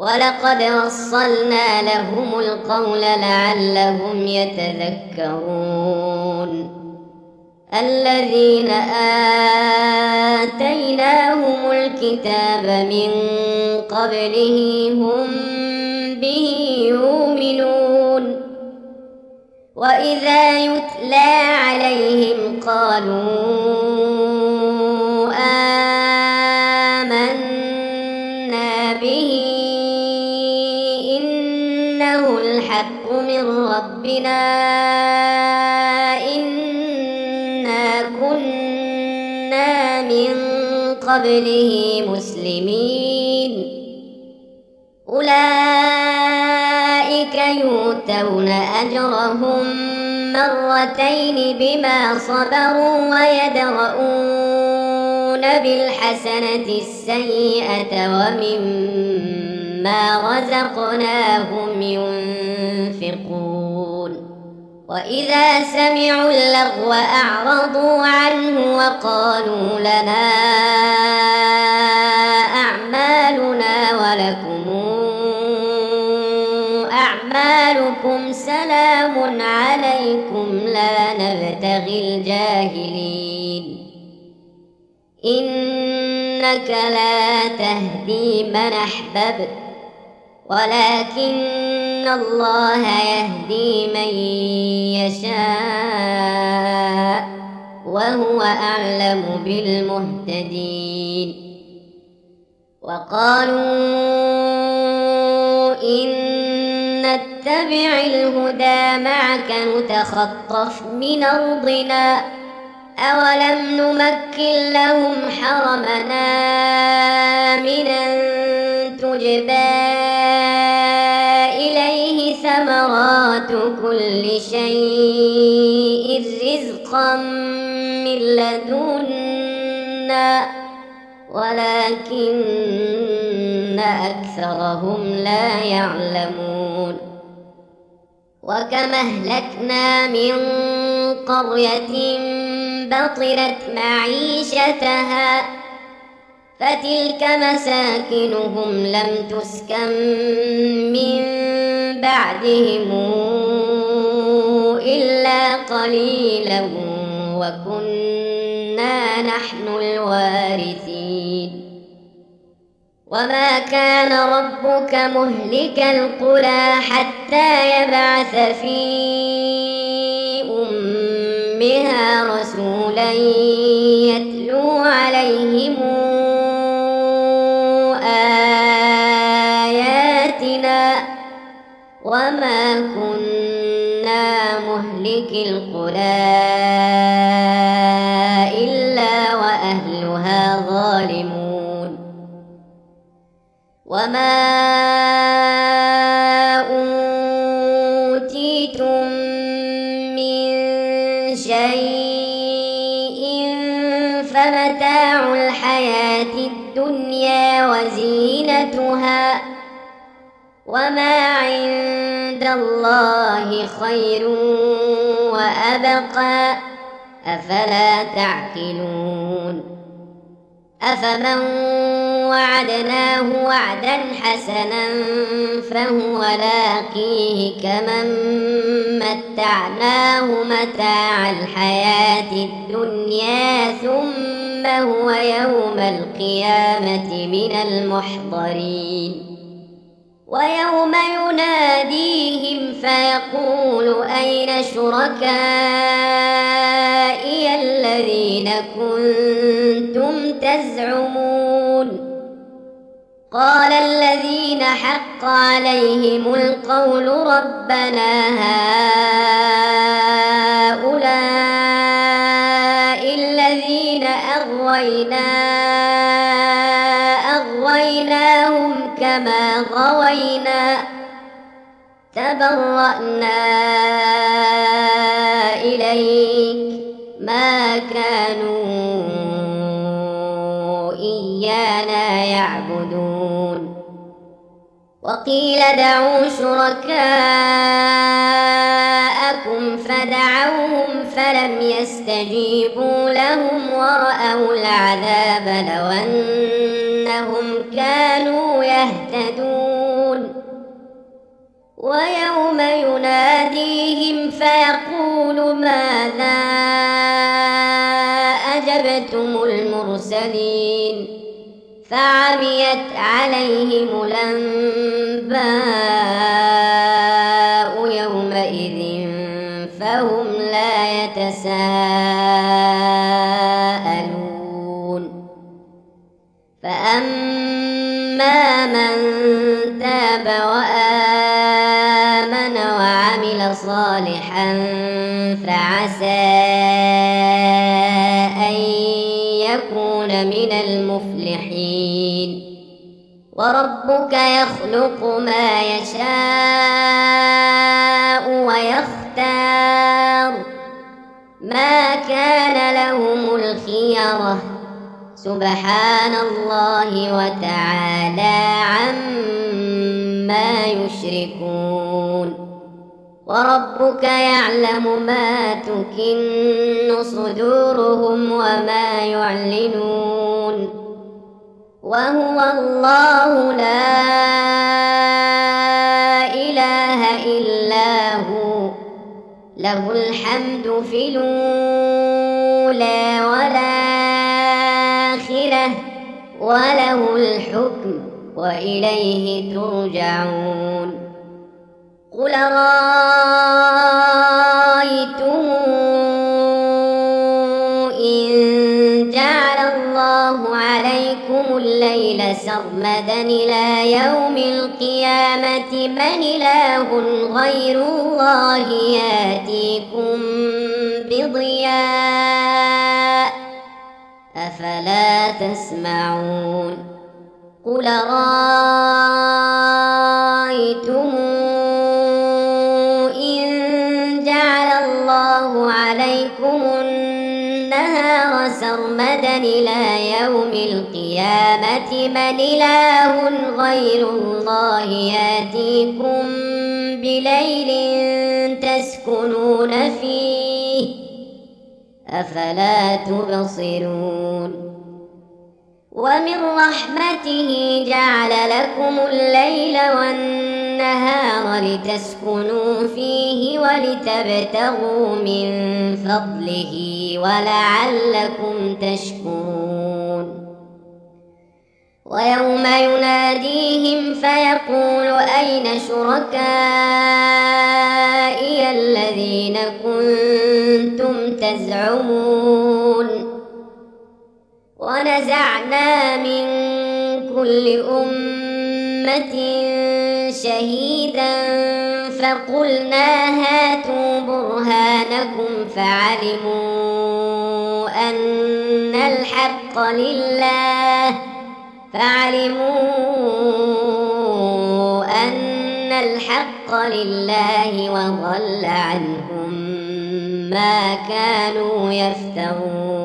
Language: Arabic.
ولقد وصلنا لهم القول لعلهم يتذكرون الذين آتيناهم الكتاب من قبله هم به يؤمنون وإذا يتلى عليهم قالوا آمنا به إنه الحق من ربنا إنا كنا من قبله مسلمين أولئك يؤتون أجرهم مرتين بما صبروا ويدرؤون بالحسنة السيئة ومما رزقناهم ينفقون وإذا سمعوا اللغو أعرضوا عنه وقالوا لنا أعمالنا ولكم أعمالكم سلام عليكم لا نبتغي الجاهلين إنك لا تهدي من أحببت ولكن الله يهدي من يشاء وهو أعلم بالمهتدين وقالوا إن نتبع الهدى معك نتخطف من أرضنا أولم نمكن لهم حرمنا آمنا تجبى إليه ثمرات كل شيء رزقا من لدنا ولكن أكثرهم لا يعلمون وكم أهلكنا من قرية بطرت معيشتها فتلك مساكنهم لم تسكن من بعدهم إلا قليلا وكنا نحن الوارثين وما كان ربك مهلك القرى حتى يبعث في أمها رسولا يتلو عليهم آياتنا وما كنا مهلك القرى إلا وأهلها ظالمون وما أوتيتم من شيء فمتاع الحياة الدنيا وزينتها وما عند الله خير وأبقى أفلا تعقلون أفمن وعدناه وعدا حسنا فهو لاقيه كمن متعناه متاع الحياة الدنيا ثم هو يوم القيامة من المحضرين ويوم يناديهم فيقول أين شركائي الذين كنتم تزعمون قال الذين حق عليهم القول ربنا هؤلاء الذين أغويناهم كما غوينا تبرأنا إليك ما كانوا إيانا يعبدون وقيل دعوا شركاءكم فدعوهم فلم يستجيبوا لهم ورأوا العذاب لو أنهم كانوا يهتدون ويوم يناديهم فيقول ماذا أجبتم المرسلين فعميت عليهم الأنباء يومئذ فهم لا يتساءلون فأما من تاب وآمن وعمل صالحا فعسى أن يكون من المفلحين وربك يخلق ما يشاء ويختار ما كان لهم الخيرة سبحان الله وتعالى عما يشركون وربك يعلم ما تكن صدورهم وما يعلنون وهو الله لا إله إلا هو له الحمد في الأولى والآخرة وله الحكم وإليه ترجعون قل رأيتم إن جعل الله عليكم الليل سرمدا إلى يوم القيامة من إله غير الله يأتيكم بضياء أفلا تسمعون قل رأيتم إن جعل الله عليكم النهار سرمدا إلى يوم القيامة من إله غير الله يأتيكم بليل تسكنون فيه أفلا تبصرون ومن رحمته جعل لكم الليل والنهار لتسكنوا فيه ولتبتغوا من فضله ولعلكم تشكرون ويوم يناديهم فيقول أين شركائي الذين كنتم تزعمون ونزعنا من كل أمة شهيدا فقلنا هاتوا برهانكم فعلموا أن الحق لله وضل عنهم ما كانوا يفترون